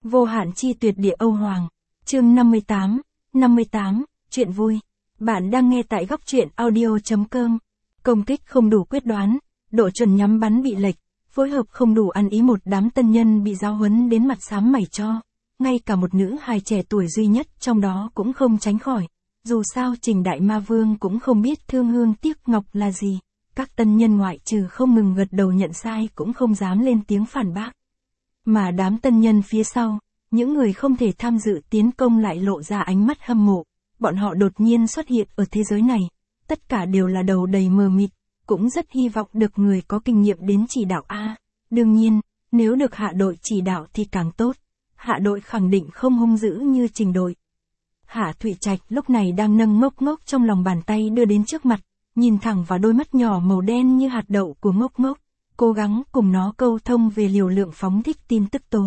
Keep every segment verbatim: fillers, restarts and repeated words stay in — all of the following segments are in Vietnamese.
Vô hạn chi tuyệt địa Âu Hoàng. Chương năm mươi tám, năm mươi tám, chuyện vui. Bạn đang nghe tại góc truyện audio.com. Công kích không đủ quyết đoán, độ chuẩn nhắm bắn bị lệch, phối hợp không đủ ăn ý, một đám tân nhân bị giáo huấn đến mặt xám mày cho. Ngay cả một nữ hài trẻ tuổi duy nhất trong đó cũng không tránh khỏi. Dù sao Trình Đại Ma Vương cũng không biết thương hương tiếc ngọc là gì. Các tân nhân ngoại trừ không ngừng gật đầu nhận sai cũng không dám lên tiếng phản bác. Mà đám tân nhân phía sau, những người không thể tham dự tiến công lại lộ ra ánh mắt hâm mộ. Bọn họ đột nhiên xuất hiện ở thế giới này. Tất cả đều là đầu đầy mờ mịt, cũng rất hy vọng được người có kinh nghiệm đến chỉ đạo a. Đương nhiên, nếu được hạ đội chỉ đạo thì càng tốt. Hạ đội khẳng định không hung dữ như Trình đội. Hạ Thụy Trạch lúc này đang nâng Ngốc Ngốc trong lòng bàn tay đưa đến trước mặt, nhìn thẳng vào đôi mắt nhỏ màu đen như hạt đậu của Ngốc Ngốc, cố gắng cùng nó câu thông về liều lượng phóng thích tin tức tố.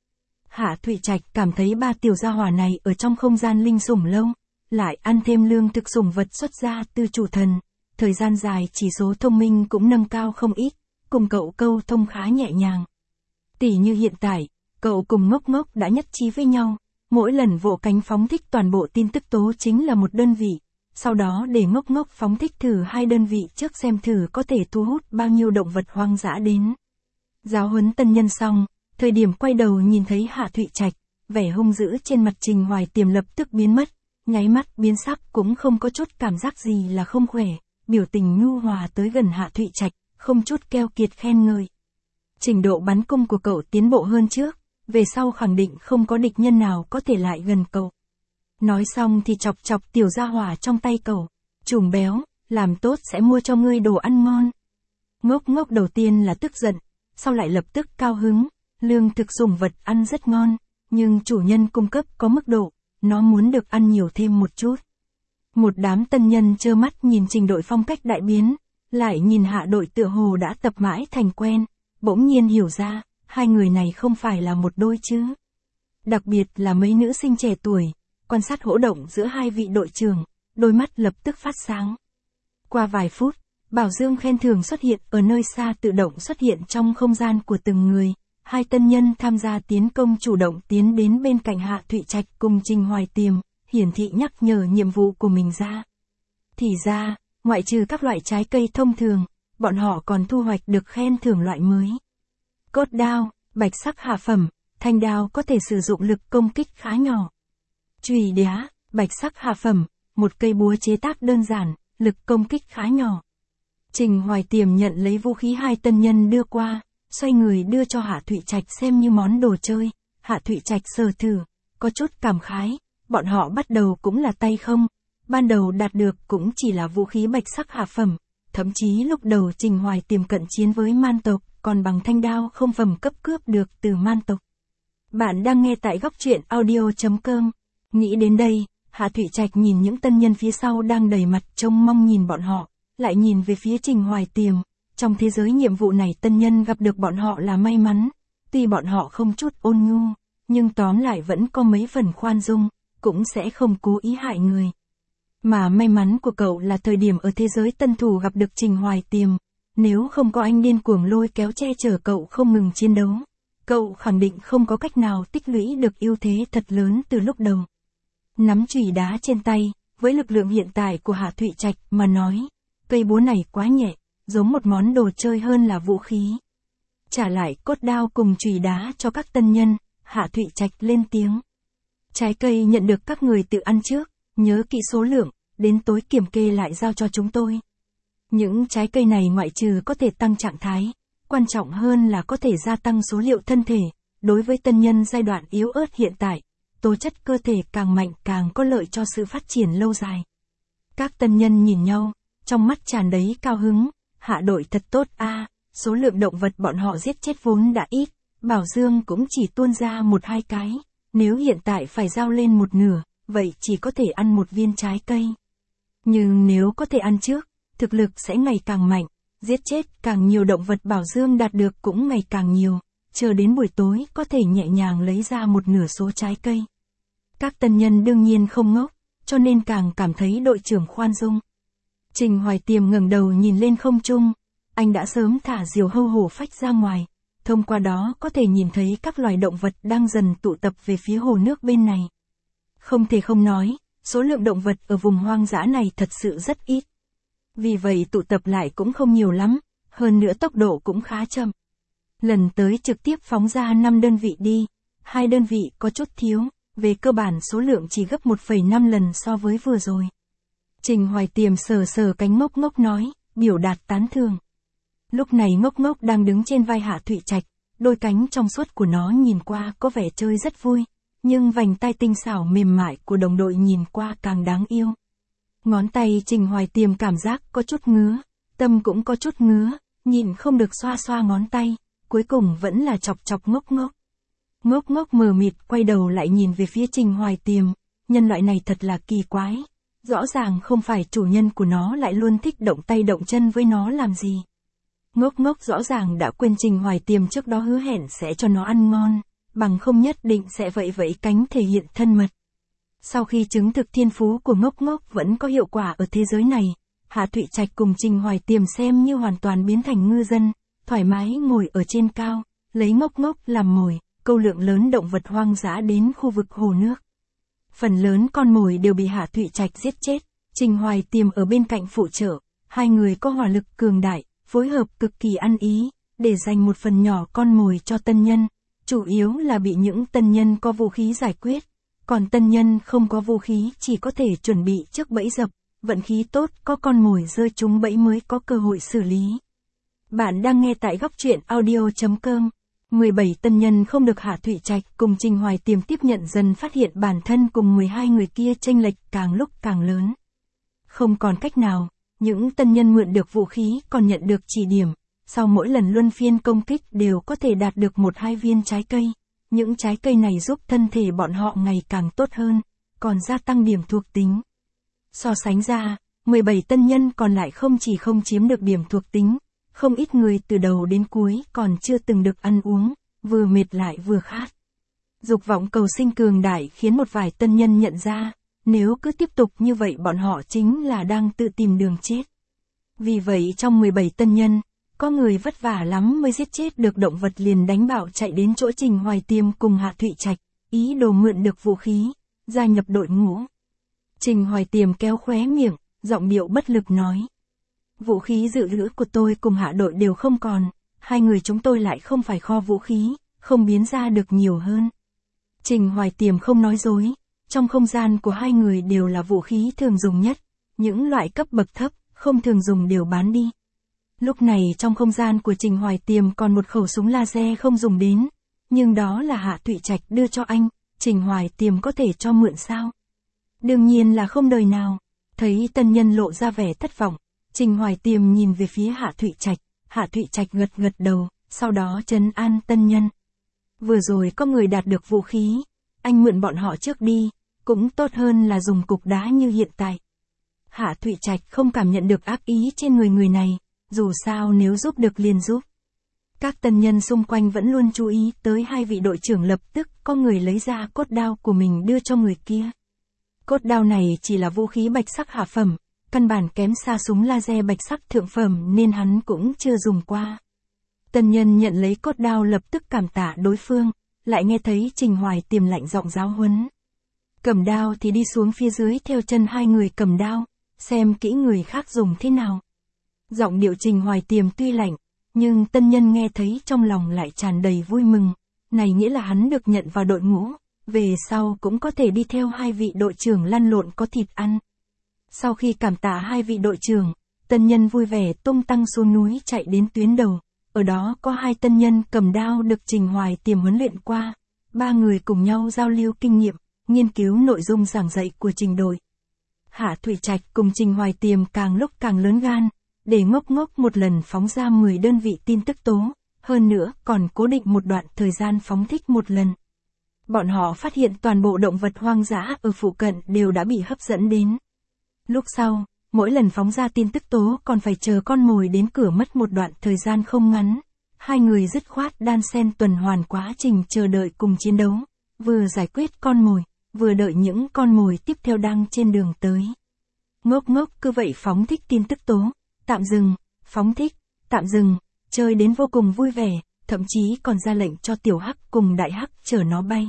Hạ Thụy Trạch cảm thấy ba tiểu gia hỏa này ở trong không gian linh sủng lâu, lại ăn thêm lương thực sủng vật xuất ra từ chủ thần, thời gian dài chỉ số thông minh cũng nâng cao không ít, cùng cậu câu thông khá nhẹ nhàng. Tỷ như hiện tại, cậu cùng Ngốc Ngốc đã nhất trí với nhau, mỗi lần vỗ cánh phóng thích toàn bộ tin tức tố chính là một đơn vị, sau đó để Ngốc Ngốc phóng thích thử hai đơn vị trước xem thử có thể thu hút bao nhiêu động vật hoang dã đến. Giáo huấn tân nhân xong, thời điểm quay đầu nhìn thấy Hạ Thụy Trạch, vẻ hung dữ trên mặt Trình Hoài Tiềm lập tức biến mất, nháy mắt biến sắc, cũng không có chút cảm giác gì là không khỏe, biểu tình nhu hòa tới gần Hạ Thụy Trạch, không chút keo kiệt khen ngợi. Trình độ bắn cung của cậu tiến bộ hơn trước, về sau khẳng định không có địch nhân nào có thể lại gần cậu. Nói xong thì chọc chọc tiểu gia hỏa trong tay cậu, trùng béo, làm tốt sẽ mua cho ngươi đồ ăn ngon. Ngốc Ngốc đầu tiên là tức giận, sau lại lập tức cao hứng, lương thực sủng vật ăn rất ngon, nhưng chủ nhân cung cấp có mức độ, nó muốn được ăn nhiều thêm một chút. Một đám tân nhân trơ mắt nhìn Trình đội phong cách đại biến, lại nhìn Hạ đội tựa hồ đã tập mãi thành quen, bỗng nhiên hiểu ra, hai người này không phải là một đôi chứ. Đặc biệt là mấy nữ sinh trẻ tuổi, quan sát hỗ động giữa hai vị đội trưởng, đôi mắt lập tức phát sáng. Qua vài phút, Bảo Dương khen thưởng xuất hiện ở nơi xa, tự động xuất hiện trong không gian của từng người. Hai tân nhân tham gia tiến công chủ động tiến đến bên cạnh Hạ Thụy Trạch cùng Trình Hoài Tiềm, hiển thị nhắc nhở nhiệm vụ của mình ra. Thì ra, ngoại trừ các loại trái cây thông thường, bọn họ còn thu hoạch được khen thưởng loại mới. Cốt đao, bạch sắc hạ phẩm, thanh đao có thể sử dụng lực công kích khá nhỏ. Chùy đá, bạch sắc hạ phẩm, một cây búa chế tác đơn giản, lực công kích khá nhỏ. Trình Hoài Tiềm nhận lấy vũ khí hai tân nhân đưa qua, xoay người đưa cho Hạ Thụy Trạch xem như món đồ chơi. Hạ Thụy Trạch sờ thử, có chút cảm khái, bọn họ bắt đầu cũng là tay không, ban đầu đạt được cũng chỉ là vũ khí bạch sắc hạ phẩm, thậm chí lúc đầu Trình Hoài Tiềm cận chiến với man tộc, còn bằng thanh đao không phẩm cấp cướp được từ man tộc. Bạn đang nghe tại góc truyện audio.com. Nghĩ đến đây, Hạ Thụy Trạch nhìn những tân nhân phía sau đang đầy mặt trông mong nhìn bọn họ, lại nhìn về phía Trình Hoài Tiềm. Trong thế giới nhiệm vụ này tân nhân gặp được bọn họ là may mắn, tuy bọn họ không chút ôn nhu, nhưng tóm lại vẫn có mấy phần khoan dung, cũng sẽ không cố ý hại người. Mà may mắn của cậu là thời điểm ở thế giới tân thủ gặp được Trình Hoài Tiềm, nếu không có anh điên cuồng lôi kéo che chở cậu không ngừng chiến đấu, cậu khẳng định không có cách nào tích lũy được ưu thế thật lớn từ lúc đầu. Nắm chùy đá trên tay, với lực lượng hiện tại của Hạ Thụy Trạch mà nói, cây búa này quá nhẹ, giống một món đồ chơi hơn là vũ khí. Trả lại cốt đao cùng chùy đá cho các tân nhân, Hạ Thụy Trạch lên tiếng. Trái cây nhận được các người tự ăn trước, nhớ kỹ số lượng, đến tối kiểm kê lại giao cho chúng tôi. Những trái cây này ngoại trừ có thể tăng trạng thái, quan trọng hơn là có thể gia tăng số liệu thân thể, đối với tân nhân giai đoạn yếu ớt hiện tại, tố chất cơ thể càng mạnh càng có lợi cho sự phát triển lâu dài. Các tân nhân nhìn nhau, trong mắt tràn đầy cao hứng. Hạ đội thật tốt a, số lượng động vật bọn họ giết chết vốn đã ít, Bảo Dương cũng chỉ tuôn ra một hai cái, nếu hiện tại phải giao lên một nửa, vậy chỉ có thể ăn một viên trái cây. Nhưng nếu có thể ăn trước, thực lực sẽ ngày càng mạnh, giết chết càng nhiều động vật Bảo Dương đạt được cũng ngày càng nhiều, chờ đến buổi tối có thể nhẹ nhàng lấy ra một nửa số trái cây. Các tân nhân đương nhiên không ngốc, cho nên càng cảm thấy đội trưởng khoan dung. Trình Hoài Tiềm ngẩng đầu nhìn lên không trung, anh đã sớm thả diều hâu hổ phách ra ngoài, thông qua đó có thể nhìn thấy các loài động vật đang dần tụ tập về phía hồ nước bên này. Không thể không nói, số lượng động vật ở vùng hoang dã này thật sự rất ít. Vì vậy tụ tập lại cũng không nhiều lắm, hơn nữa tốc độ cũng khá chậm. Lần tới trực tiếp phóng ra năm đơn vị đi, hai đơn vị có chút thiếu, về cơ bản số lượng chỉ gấp một phẩy năm lần so với vừa rồi. Trình Hoài Tiềm sờ sờ cánh Ngốc Ngốc nói, biểu đạt tán thưởng. Lúc này Ngốc Ngốc đang đứng trên vai Hạ Thụy Trạch, đôi cánh trong suốt của nó nhìn qua có vẻ chơi rất vui, nhưng vành tai tinh xảo mềm mại của đồng đội nhìn qua càng đáng yêu. Ngón tay Trình Hoài Tiềm cảm giác có chút ngứa, tâm cũng có chút ngứa, nhìn không được xoa xoa ngón tay, cuối cùng vẫn là chọc chọc Ngốc Ngốc. Ngốc Ngốc mờ mịt quay đầu lại nhìn về phía Trình Hoài Tiềm, nhân loại này thật là kỳ quái. Rõ ràng không phải chủ nhân của nó lại luôn thích động tay động chân với nó làm gì. Ngốc Ngốc rõ ràng đã quên Trình Hoài Tiềm trước đó hứa hẹn sẽ cho nó ăn ngon, bằng không nhất định sẽ vẫy vẫy cánh thể hiện thân mật. Sau khi chứng thực thiên phú của Ngốc Ngốc vẫn có hiệu quả ở thế giới này, Hạ Thụy Trạch cùng Trình Hoài Tiềm xem như hoàn toàn biến thành ngư dân, thoải mái ngồi ở trên cao, lấy Ngốc Ngốc làm mồi, câu lượng lớn động vật hoang dã đến khu vực hồ nước. Phần lớn con mồi đều bị Hạ Thụy Trạch giết chết, Trình Hoài Tiềm ở bên cạnh phụ trợ, hai người có hỏa lực cường đại, phối hợp cực kỳ ăn ý, để dành một phần nhỏ con mồi cho tân nhân, chủ yếu là bị những tân nhân có vũ khí giải quyết, còn tân nhân không có vũ khí chỉ có thể chuẩn bị trước bẫy dập, vận khí tốt có con mồi rơi trúng bẫy mới có cơ hội xử lý. Bạn đang nghe tại góc truyện audio chấm com. mười bảy tân nhân không được Hạ Thụy Trạch cùng Trình Hoài Tiềm tiếp nhận dần phát hiện bản thân cùng mười hai người kia chênh lệch càng lúc càng lớn. Không còn cách nào, những tân nhân mượn được vũ khí còn nhận được chỉ điểm, sau mỗi lần luân phiên công kích đều có thể đạt được một hai viên trái cây. Những trái cây này giúp thân thể bọn họ ngày càng tốt hơn, còn gia tăng điểm thuộc tính. So sánh ra, mười bảy tân nhân còn lại không chỉ không chiếm được điểm thuộc tính, không ít người từ đầu đến cuối còn chưa từng được ăn uống, vừa mệt lại vừa khát. Dục vọng cầu sinh cường đại khiến một vài tân nhân nhận ra, nếu cứ tiếp tục như vậy bọn họ chính là đang tự tìm đường chết. Vì vậy trong mười bảy tân nhân, có người vất vả lắm mới giết chết được động vật liền đánh bạo chạy đến chỗ Trình Hoài Tiềm cùng Hạ Thụy Trạch, ý đồ mượn được vũ khí, gia nhập đội ngũ. Trình Hoài Tiềm kéo khóe miệng, giọng điệu bất lực nói. Vũ khí dự trữ của tôi cùng Hạ đội đều không còn, hai người chúng tôi lại không phải kho vũ khí, không biến ra được nhiều hơn. Trình Hoài Tiềm không nói dối, trong không gian của hai người đều là vũ khí thường dùng nhất, những loại cấp bậc thấp, không thường dùng đều bán đi. Lúc này trong không gian của Trình Hoài Tiềm còn một khẩu súng laser không dùng đến, nhưng đó là Hạ Thụy Trạch đưa cho anh, Trình Hoài Tiềm có thể cho mượn sao? Đương nhiên là không đời nào. Thấy tân nhân lộ ra vẻ thất vọng, Trình Hoài Tiềm nhìn về phía Hạ Thụy Trạch, Hạ Thụy Trạch gật gật đầu, sau đó trấn an tân nhân. Vừa rồi có người đạt được vũ khí, anh mượn bọn họ trước đi, cũng tốt hơn là dùng cục đá như hiện tại. Hạ Thụy Trạch không cảm nhận được ác ý trên người người này, dù sao nếu giúp được liền giúp. Các tân nhân xung quanh vẫn luôn chú ý tới hai vị đội trưởng, lập tức có người lấy ra cốt đao của mình đưa cho người kia. Cốt đao này chỉ là vũ khí bạch sắc hạ phẩm, căn bản kém xa súng laser bạch sắc thượng phẩm nên hắn cũng chưa dùng qua. Tân nhân nhận lấy cốt đao lập tức cảm tạ đối phương, lại nghe thấy Trình Hoài Tiềm lạnh giọng giáo huấn. Cầm đao thì đi xuống phía dưới theo chân hai người cầm đao, xem kỹ người khác dùng thế nào. Giọng điệu Trình Hoài Tiềm tuy lạnh, nhưng tân nhân nghe thấy trong lòng lại tràn đầy vui mừng, này nghĩa là hắn được nhận vào đội ngũ, về sau cũng có thể đi theo hai vị đội trưởng lăn lộn có thịt ăn. Sau khi cảm tạ hai vị đội trưởng, tân nhân vui vẻ tung tăng xuống núi chạy đến tuyến đầu, ở đó có hai tân nhân cầm đao được Trình Hoài Tiềm huấn luyện qua, ba người cùng nhau giao lưu kinh nghiệm, nghiên cứu nội dung giảng dạy của Trình đội. Hạ Thụy Trạch cùng Trình Hoài Tiềm càng lúc càng lớn gan, để Ngốc Ngốc một lần phóng ra mười đơn vị tin tức tố, hơn nữa còn cố định một đoạn thời gian phóng thích một lần. Bọn họ phát hiện toàn bộ động vật hoang dã ở phụ cận đều đã bị hấp dẫn đến. Lúc sau, mỗi lần phóng ra tin tức tố còn phải chờ con mồi đến cửa mất một đoạn thời gian không ngắn. Hai người dứt khoát đan xen tuần hoàn quá trình chờ đợi cùng chiến đấu, vừa giải quyết con mồi, vừa đợi những con mồi tiếp theo đang trên đường tới. Ngốc Ngốc cứ vậy phóng thích tin tức tố, tạm dừng, phóng thích, tạm dừng, chơi đến vô cùng vui vẻ, thậm chí còn ra lệnh cho tiểu hắc cùng đại hắc chở nó bay.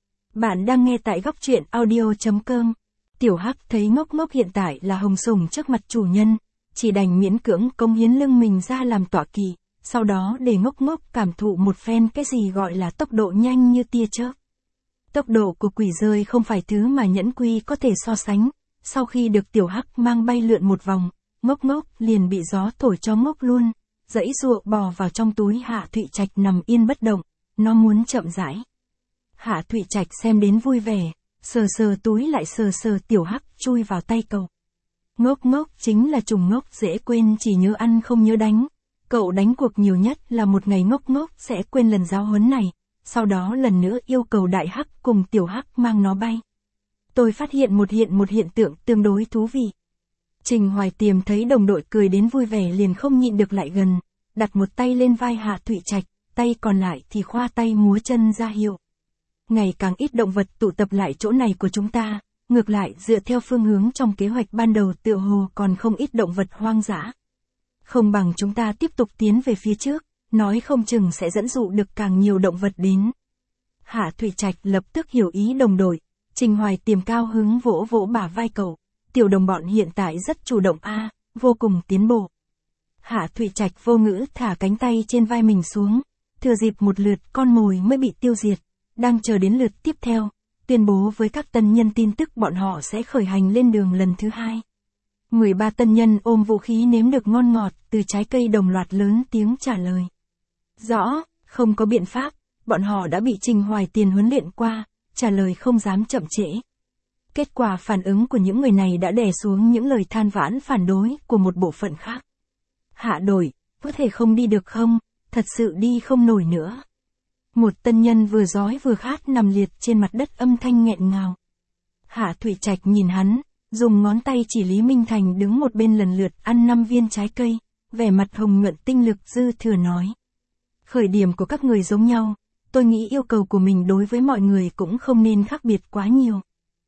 Bạn đang nghe tại góc truyện audio chấm com. Tiểu hắc thấy Ngốc Ngốc hiện tại là hồng sủng trước mặt chủ nhân, chỉ đành miễn cưỡng cống hiến lưng mình ra làm tọa kỵ, sau đó để Ngốc Ngốc cảm thụ một phen cái gì gọi là tốc độ nhanh như tia chớp. Tốc độ của quỷ rơi không phải thứ mà nhẫn quy có thể so sánh. Sau khi được tiểu hắc mang bay lượn một vòng, Ngốc Ngốc liền bị gió thổi cho ngốc luôn, giãy giụa bò vào trong túi Hạ Thụy Trạch nằm yên bất động, nó muốn chậm rãi. Hạ Thụy Trạch xem đến vui vẻ, sờ sờ túi lại sờ sờ tiểu hắc chui vào tay cậu. Ngốc Ngốc chính là trùng ngốc dễ quên, chỉ nhớ ăn không nhớ đánh. Cậu đánh cuộc nhiều nhất là một ngày Ngốc Ngốc sẽ quên lần giáo huấn này, sau đó lần nữa yêu cầu đại hắc cùng tiểu hắc mang nó bay. Tôi phát hiện một hiện một hiện tượng tương đối thú vị. Trình Hoài Tiềm thấy đồng đội cười đến vui vẻ liền không nhịn được lại gần, đặt một tay lên vai Hạ Thụy Trạch, tay còn lại thì khoa tay múa chân ra hiệu. Ngày càng ít động vật tụ tập lại chỗ này của chúng ta, ngược lại dựa theo phương hướng trong kế hoạch ban đầu tựa hồ còn không ít động vật hoang dã. Không bằng chúng ta tiếp tục tiến về phía trước, nói không chừng sẽ dẫn dụ được càng nhiều động vật đến. Hạ Thụy Trạch lập tức hiểu ý đồng đội, Trình Hoài Tiềm cao hứng vỗ vỗ bả vai cậu, tiểu đồng bọn hiện tại rất chủ động a, vô cùng tiến bộ. Hạ Thụy Trạch vô ngữ thả cánh tay trên vai mình xuống, thừa dịp một lượt con mồi mới bị tiêu diệt, đang chờ đến lượt tiếp theo, tuyên bố với các tân nhân tin tức bọn họ sẽ khởi hành lên đường lần thứ hai. mười ba tân nhân ôm vũ khí nếm được ngon ngọt từ trái cây đồng loạt lớn tiếng trả lời. Rõ, không có biện pháp, bọn họ đã bị Trình Hoài Tiền huấn luyện qua, trả lời không dám chậm trễ. Kết quả phản ứng của những người này đã đè xuống những lời than vãn phản đối của một bộ phận khác. Hạ đội, có thể không đi được không, thật sự đi không nổi nữa. Một tân nhân vừa đói vừa khát nằm liệt trên mặt đất âm thanh nghẹn ngào. Hạ Thụy Trạch nhìn hắn, dùng ngón tay chỉ Lý Minh Thành đứng một bên lần lượt ăn năm viên trái cây, vẻ mặt hồng nhuận tinh lực dư thừa nói. Khởi điểm của các người giống nhau, tôi nghĩ yêu cầu của mình đối với mọi người cũng không nên khác biệt quá nhiều.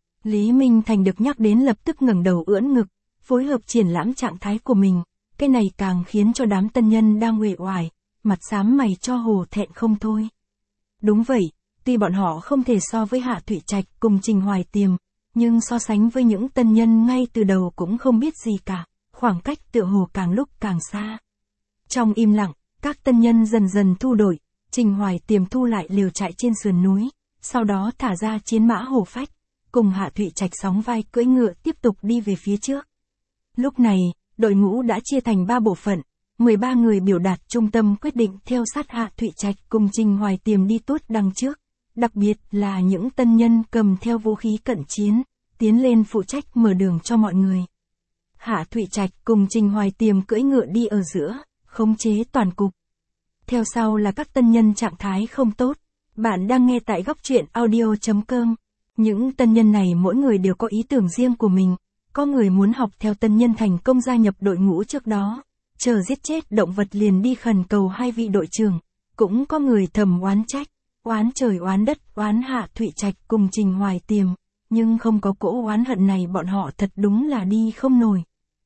Lý Minh Thành được nhắc đến lập tức ngẩng đầu ưỡn ngực, phối hợp triển lãm trạng thái của mình, cái này càng khiến cho đám tân nhân đang uể oải, mặt xám mày cho hổ thẹn không thôi. Đúng vậy, tuy bọn họ không thể so với Hạ Thụy Trạch cùng Trình Hoài Tiềm, nhưng so sánh với những tân nhân ngay từ đầu cũng không biết gì cả, khoảng cách tựa hồ càng lúc càng xa. Trong im lặng, các tân nhân dần dần thu đổi, Trình Hoài Tiềm thu lại liều trại trên sườn núi, sau đó thả ra chiến mã hổ phách, cùng Hạ Thụy Trạch sóng vai cưỡi ngựa tiếp tục đi về phía trước. Lúc này, đội ngũ đã chia thành ba bộ phận, mười ba người biểu đạt trung tâm quyết định theo sát Hạ Thụy Trạch cùng Trình Hoài Tiềm đi tuốt đằng trước, đặc biệt là những tân nhân cầm theo vũ khí cận chiến, tiến lên phụ trách mở đường cho mọi người. Hạ Thụy Trạch cùng Trình Hoài Tiềm cưỡi ngựa đi ở giữa, khống chế toàn cục. Theo sau là các tân nhân trạng thái không tốt. Bạn đang nghe tại góc truyện audio chấm com. Những tân nhân này mỗi người đều có ý tưởng riêng của mình. Có người muốn học theo tân nhân thành công gia nhập đội ngũ trước đó, chờ giết chết động vật liền đi khẩn cầu hai vị đội trưởng. Cũng có người thầm oán trách, oán trời oán đất, oán Hạ Thụy Trạch cùng Trình Hoài Tiềm. Nhưng không có cỗ oán hận này bọn họ thật đúng là đi không nổi.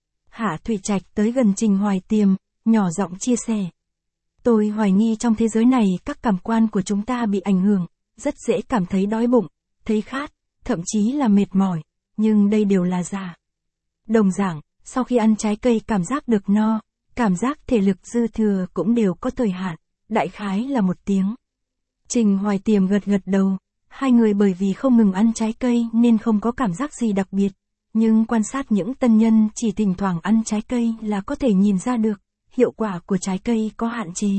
Hạ Thụy Trạch tới gần Trình Hoài Tiềm, nhỏ giọng chia sẻ. Tôi hoài nghi trong thế giới này các cảm quan của chúng ta bị ảnh hưởng, rất dễ cảm thấy đói bụng, thấy khát, thậm chí là mệt mỏi, nhưng đây đều là giả. Đồng dạng, sau khi ăn trái cây cảm giác được no, cảm giác thể lực dư thừa cũng đều có thời hạn, đại khái là một tiếng. Trình Hoài Tiềm gật gật đầu, hai người bởi vì không ngừng ăn trái cây nên không có cảm giác gì đặc biệt, nhưng quan sát những tân nhân chỉ thỉnh thoảng ăn trái cây là có thể nhìn ra được. Hiệu quả của trái cây có hạn chế.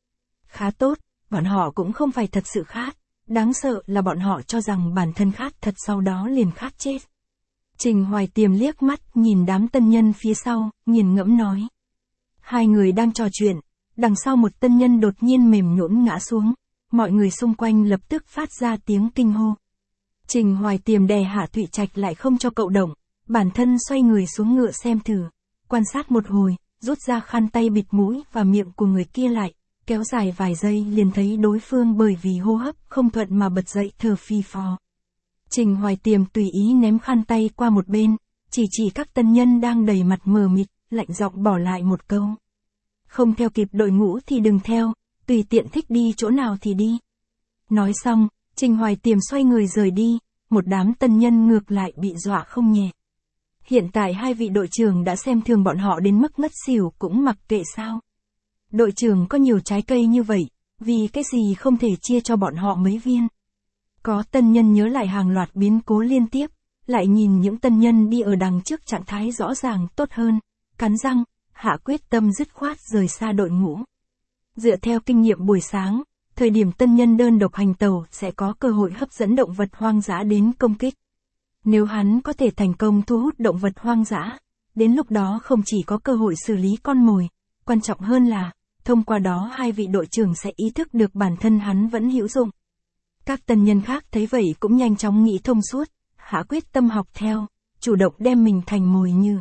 Khá tốt, bọn họ cũng không phải thật sự khát, đáng sợ là bọn họ cho rằng bản thân khát thật sau đó liền khát chết. Trình Hoài Tiềm liếc mắt nhìn đám tân nhân phía sau, nghiền ngẫm nói. Hai người đang trò chuyện, đằng sau một tân nhân đột nhiên mềm nhũn ngã xuống, mọi người xung quanh lập tức phát ra tiếng kinh hô. Trình Hoài Tiềm đè Hạ Thụy Trạch lại không cho cậu động, bản thân xoay người xuống ngựa xem thử, quan sát một hồi. Rút ra khăn tay bịt mũi và miệng của người kia lại, kéo dài vài giây liền thấy đối phương bởi vì hô hấp không thuận mà bật dậy thở phì phò. Trình Hoài Tiềm tùy ý ném khăn tay qua một bên, chỉ chỉ các tân nhân đang đầy mặt mờ mịt, lạnh giọng bỏ lại một câu. Không theo kịp đội ngũ thì đừng theo, tùy tiện thích đi chỗ nào thì đi. Nói xong, Trình Hoài Tiềm xoay người rời đi, một đám tân nhân ngược lại bị dọa không nhẹ. Hiện tại hai vị đội trưởng đã xem thường bọn họ đến mức ngất xỉu cũng mặc kệ sao. Đội trưởng có nhiều trái cây như vậy, vì cái gì không thể chia cho bọn họ mấy viên. Có tân nhân nhớ lại hàng loạt biến cố liên tiếp, lại nhìn những tân nhân đi ở đằng trước trạng thái rõ ràng tốt hơn, cắn răng, hạ quyết tâm dứt khoát rời xa đội ngũ. Dựa theo kinh nghiệm buổi sáng, thời điểm tân nhân đơn độc hành tàu sẽ có cơ hội hấp dẫn động vật hoang dã đến công kích. Nếu hắn có thể thành công thu hút động vật hoang dã, đến lúc đó không chỉ có cơ hội xử lý con mồi, quan trọng hơn là, thông qua đó hai vị đội trưởng sẽ ý thức được bản thân hắn vẫn hữu dụng. Các tân nhân khác thấy vậy cũng nhanh chóng nghĩ thông suốt, hạ quyết tâm học theo, chủ động đem mình thành mồi như.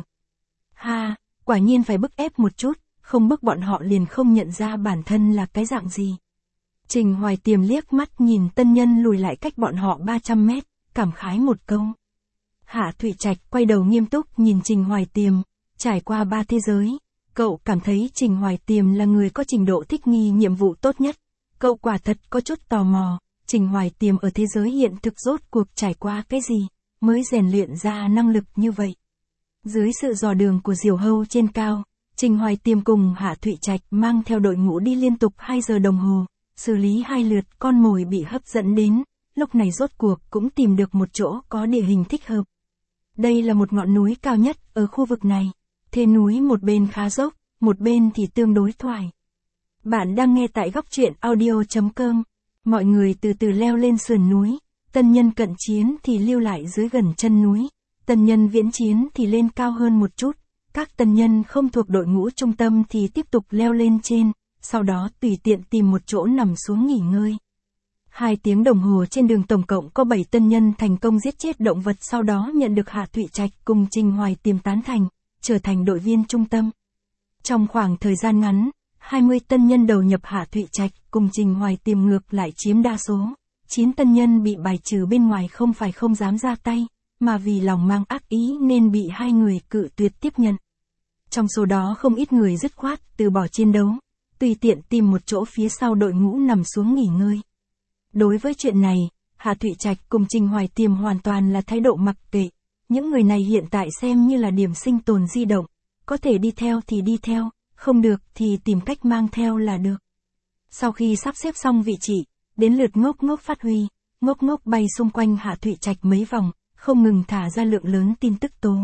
Ha, quả nhiên phải bức ép một chút, không bức bọn họ liền không nhận ra bản thân là cái dạng gì. Trình Hoài Tiềm liếc mắt nhìn tân nhân lùi lại cách bọn họ ba trăm mét, cảm khái một câu. Hạ Thụy Trạch quay đầu nghiêm túc nhìn Trình Hoài Tiềm, trải qua ba thế giới, cậu cảm thấy Trình Hoài Tiềm là người có trình độ thích nghi nhiệm vụ tốt nhất. Cậu quả thật có chút tò mò, Trình Hoài Tiềm ở thế giới hiện thực rốt cuộc trải qua cái gì, mới rèn luyện ra năng lực như vậy. Dưới sự dò đường của Diều Hâu trên cao, Trình Hoài Tiềm cùng Hạ Thụy Trạch mang theo đội ngũ đi liên tục hai giờ đồng hồ, xử lý hai lượt con mồi bị hấp dẫn đến, lúc này rốt cuộc cũng tìm được một chỗ có địa hình thích hợp. Đây là một ngọn núi cao nhất ở khu vực này, thế núi một bên khá dốc, một bên thì tương đối thoải. Bạn đang nghe tại góc truyện audio chấm com. Mọi người từ từ leo lên sườn núi, tân nhân cận chiến thì lưu lại dưới gần chân núi, tân nhân viễn chiến thì lên cao hơn một chút, các tân nhân không thuộc đội ngũ trung tâm thì tiếp tục leo lên trên, sau đó tùy tiện tìm một chỗ nằm xuống nghỉ ngơi. Hai tiếng đồng hồ trên đường tổng cộng có bảy tân nhân thành công giết chết động vật, sau đó nhận được Hạ Thụy Trạch cùng Trình Hoài Tiềm tán thành, trở thành đội viên trung tâm. Trong khoảng thời gian ngắn, hai mươi tân nhân đầu nhập Hạ Thụy Trạch cùng Trình Hoài Tiềm ngược lại chiếm đa số. chín tân nhân bị bài trừ bên ngoài không phải không dám ra tay, mà vì lòng mang ác ý nên bị hai người cự tuyệt tiếp nhận. Trong số đó không ít người dứt khoát từ bỏ chiến đấu, tùy tiện tìm một chỗ phía sau đội ngũ nằm xuống nghỉ ngơi. Đối với chuyện này, Hạ Thụy Trạch cùng Trình Hoài Tiềm hoàn toàn là thái độ mặc kệ. Những người này hiện tại xem như là điểm sinh tồn di động, có thể đi theo thì đi theo, không được thì tìm cách mang theo là được. Sau khi sắp xếp xong vị trí, đến lượt Ngốc Ngốc phát huy, Ngốc Ngốc bay xung quanh Hạ Thụy Trạch mấy vòng, không ngừng thả ra lượng lớn tin tức tố.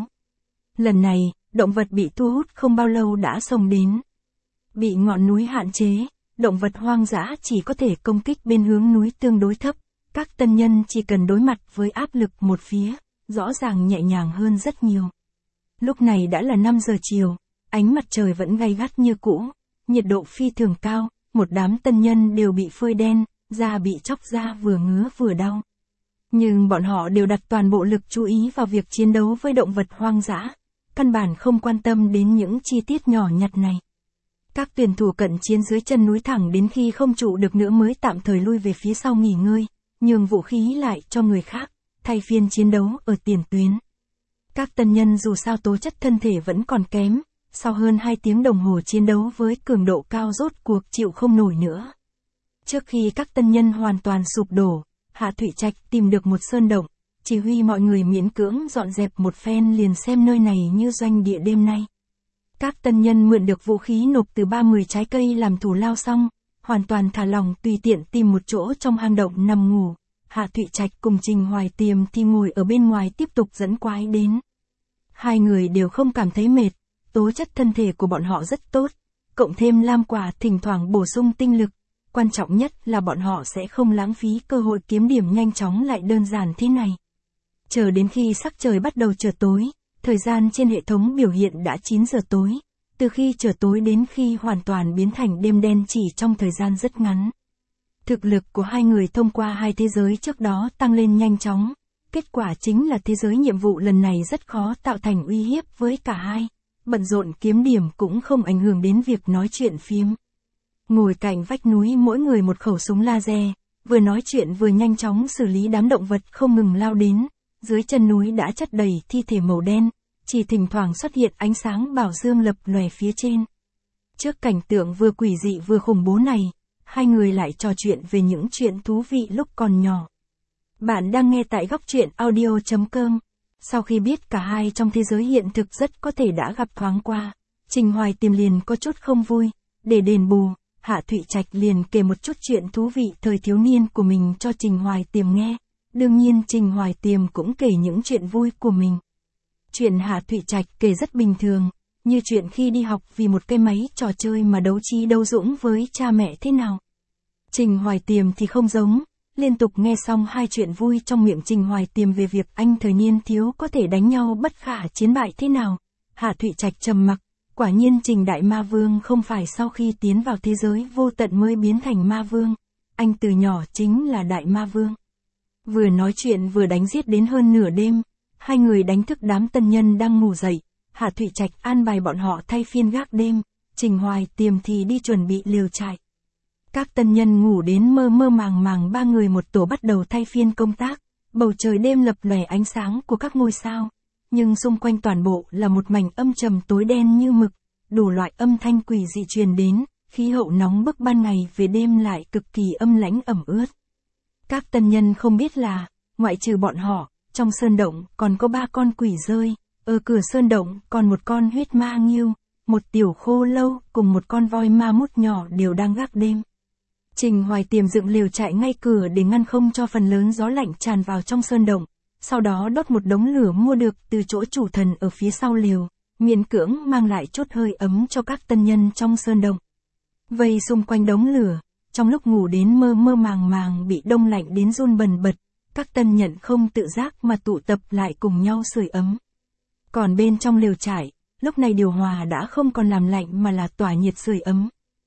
Lần này, động vật bị thu hút không bao lâu đã xông đến. Bị ngọn núi hạn chế, động vật hoang dã chỉ có thể công kích bên hướng núi tương đối thấp, các tân nhân chỉ cần đối mặt với áp lực một phía, rõ ràng nhẹ nhàng hơn rất nhiều. Lúc này đã là năm giờ chiều, ánh mặt trời vẫn gay gắt như cũ, nhiệt độ phi thường cao, một đám tân nhân đều bị phơi đen, da bị chóc ra vừa ngứa vừa đau. Nhưng bọn họ đều đặt toàn bộ lực chú ý vào việc chiến đấu với động vật hoang dã, căn bản không quan tâm đến những chi tiết nhỏ nhặt này. Các tuyển thủ cận chiến dưới chân núi thẳng đến khi không trụ được nữa mới tạm thời lui về phía sau nghỉ ngơi, nhường vũ khí lại cho người khác, thay phiên chiến đấu ở tiền tuyến. Các tân nhân dù sao tố chất thân thể vẫn còn kém, sau hơn hai tiếng đồng hồ chiến đấu với cường độ cao rốt cuộc chịu không nổi nữa. Trước khi các tân nhân hoàn toàn sụp đổ, Hạ Thụy Trạch tìm được một sơn động, chỉ huy mọi người miễn cưỡng dọn dẹp một phen liền xem nơi này như doanh địa đêm nay. Các tân nhân mượn được vũ khí nộp từ ba mươi trái cây làm thù lao xong, hoàn toàn thả lỏng tùy tiện tìm một chỗ trong hang động nằm ngủ. Hạ Thụy Trạch cùng Trình Hoài Tiềm thì ngồi ở bên ngoài tiếp tục dẫn quái đến. Hai người đều không cảm thấy mệt, tố chất thân thể của bọn họ rất tốt, cộng thêm lam quả thỉnh thoảng bổ sung tinh lực, quan trọng nhất là bọn họ sẽ không lãng phí cơ hội kiếm điểm nhanh chóng lại đơn giản thế này. Chờ đến khi sắc trời bắt đầu trở tối, thời gian trên hệ thống biểu hiện đã chín giờ tối, từ khi trở tối đến khi hoàn toàn biến thành đêm đen chỉ trong thời gian rất ngắn. Thực lực của hai người thông qua hai thế giới trước đó tăng lên nhanh chóng, kết quả chính là thế giới nhiệm vụ lần này rất khó tạo thành uy hiếp với cả hai, bận rộn kiếm điểm cũng không ảnh hưởng đến việc nói chuyện phím. Ngồi cạnh vách núi mỗi người một khẩu súng laser, vừa nói chuyện vừa nhanh chóng xử lý đám động vật không ngừng lao đến, dưới chân núi đã chất đầy thi thể màu đen, chỉ thỉnh thoảng xuất hiện ánh sáng bảo dương lập lòe phía trên. Trước cảnh tượng vừa quỷ dị vừa khủng bố này, hai người lại trò chuyện về những chuyện thú vị lúc còn nhỏ. Bạn đang nghe tại góc truyện audio chấm com. Sau khi biết cả hai trong thế giới hiện thực rất có thể đã gặp thoáng qua, Trình Hoài Tiềm liền có chút không vui. Để đền bù, Hạ Thụy Trạch liền kể một chút chuyện thú vị thời thiếu niên của mình cho Trình Hoài Tiềm nghe. Đương nhiên Trình Hoài Tiềm cũng kể những chuyện vui của mình. Chuyện Hạ Thụy Trạch kể rất bình thường, như chuyện khi đi học vì một cái máy trò chơi mà đấu trí đấu dũng với cha mẹ thế nào. Trình Hoài Tiềm thì không giống, liên tục nghe xong hai chuyện vui trong miệng Trình Hoài Tiềm về việc anh thời niên thiếu có thể đánh nhau bất khả chiến bại thế nào. Hạ Thụy Trạch trầm mặc, quả nhiên Trình Đại Ma Vương không phải sau khi tiến vào thế giới vô tận mới biến thành Ma Vương, anh từ nhỏ chính là Đại Ma Vương. Vừa nói chuyện vừa đánh giết đến hơn nửa đêm, hai người đánh thức đám tân nhân đang ngủ dậy. Hạ Thụy Trạch an bài bọn họ thay phiên gác đêm, Trình Hoài Tiềm thì đi chuẩn bị liều trại. Các tân nhân ngủ đến mơ mơ màng màng, ba người một tổ bắt đầu thay phiên công tác. Bầu trời đêm lập lòe ánh sáng của các ngôi sao, nhưng xung quanh toàn bộ là một mảnh âm trầm tối đen như mực, đủ loại âm thanh quỷ dị truyền đến, khí hậu nóng bức ban ngày về đêm lại cực kỳ âm lãnh ẩm ướt. Các tân nhân không biết là, ngoại trừ bọn họ, trong sơn động còn có ba con quỷ rơi, ở cửa sơn động còn một con huyết ma nghiêu, một tiểu khô lâu cùng một con voi ma mút nhỏ đều đang gác đêm. Trình Hoài Tiềm dựng lều trại ngay cửa để ngăn không cho phần lớn gió lạnh tràn vào trong sơn động, sau đó đốt một đống lửa mua được từ chỗ chủ thần ở phía sau lều, miễn cưỡng mang lại chút hơi ấm cho các tân nhân trong sơn động. Vây xung quanh đống lửa, trong lúc ngủ đến mơ mơ màng màng bị đông lạnh đến run bần bật, các tân nhân không tự giác mà tụ tập lại cùng nhau sưởi ấm. Còn bên trong lều trại, lúc này điều hòa đã không còn làm lạnh mà là tỏa nhiệt sưởi ấm.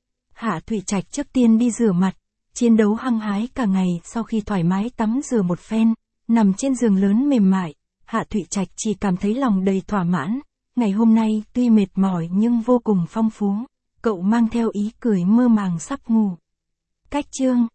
Hạ Thụy Trạch trước tiên đi rửa mặt, chiến đấu hăng hái cả ngày. Sau khi thoải mái tắm rửa một phen, nằm trên giường lớn mềm mại, Hạ Thụy Trạch chỉ cảm thấy lòng đầy thỏa mãn. Ngày hôm nay tuy mệt mỏi nhưng vô cùng phong phú, cậu mang theo ý cười mơ màng sắp ngủ. Cách chương